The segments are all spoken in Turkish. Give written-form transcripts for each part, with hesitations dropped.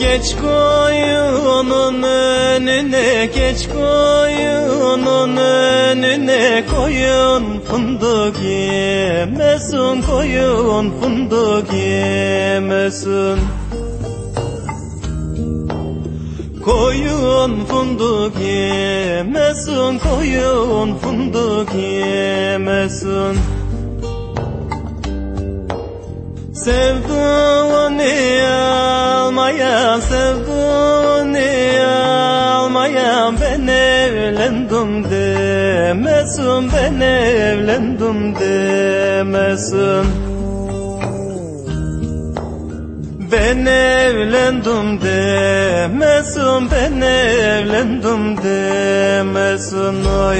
Geç koyunun önüne, geç koyunun önüne, koyun fındık yemesin, koyun fındık yemesin. Koyun fındık yemesin, koyun fındık yemesin. Sevduğunu almayan, sevduğunu almayan, ben evlendim demesin, ben evlendim demesin. Ben evlendim demesin, ben evlendim demesin, oy.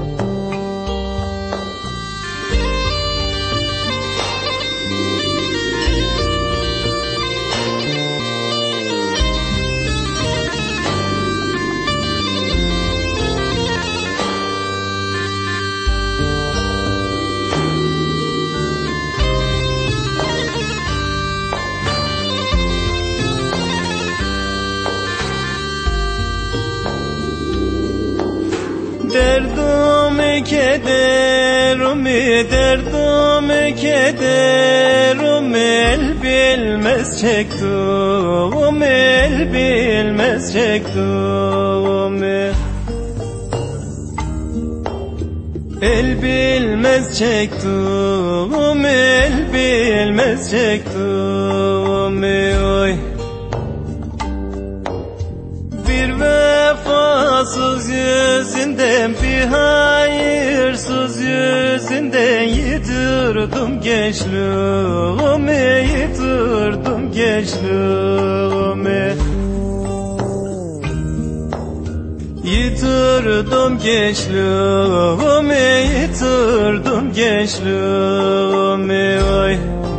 Derdim kederimi, derdim kederimi, el bilmez çektim, el bilmez çektim. El bilmez çektim, el bilmez çektim, oy. Bir vefasız yüzünden, bir hayırsız yüzünden yitirdim gençliğimi, yitirdim gençliğimi. Yitirdim gençliğimi, yitirdim gençliğimi, oy.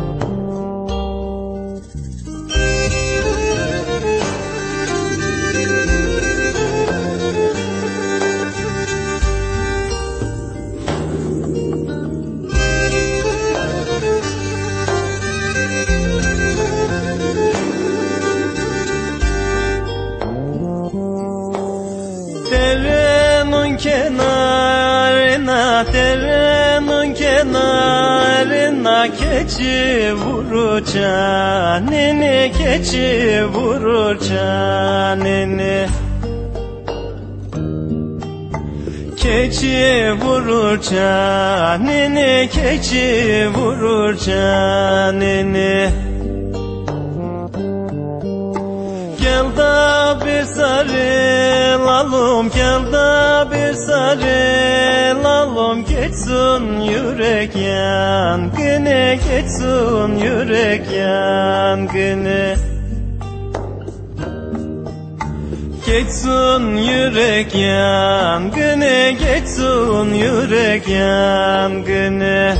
Derenin kenarına, derenin kenarına, keçi vurur canini, keçi vurur canini. Keçi vurur canini, keçi vurur canini. Gel da bir sarılalım, gel da bir sarılalım, geçsin yürek yangını, geçsin yürek yangını. Geçsin yürek yangını, geçsin yürek yangını.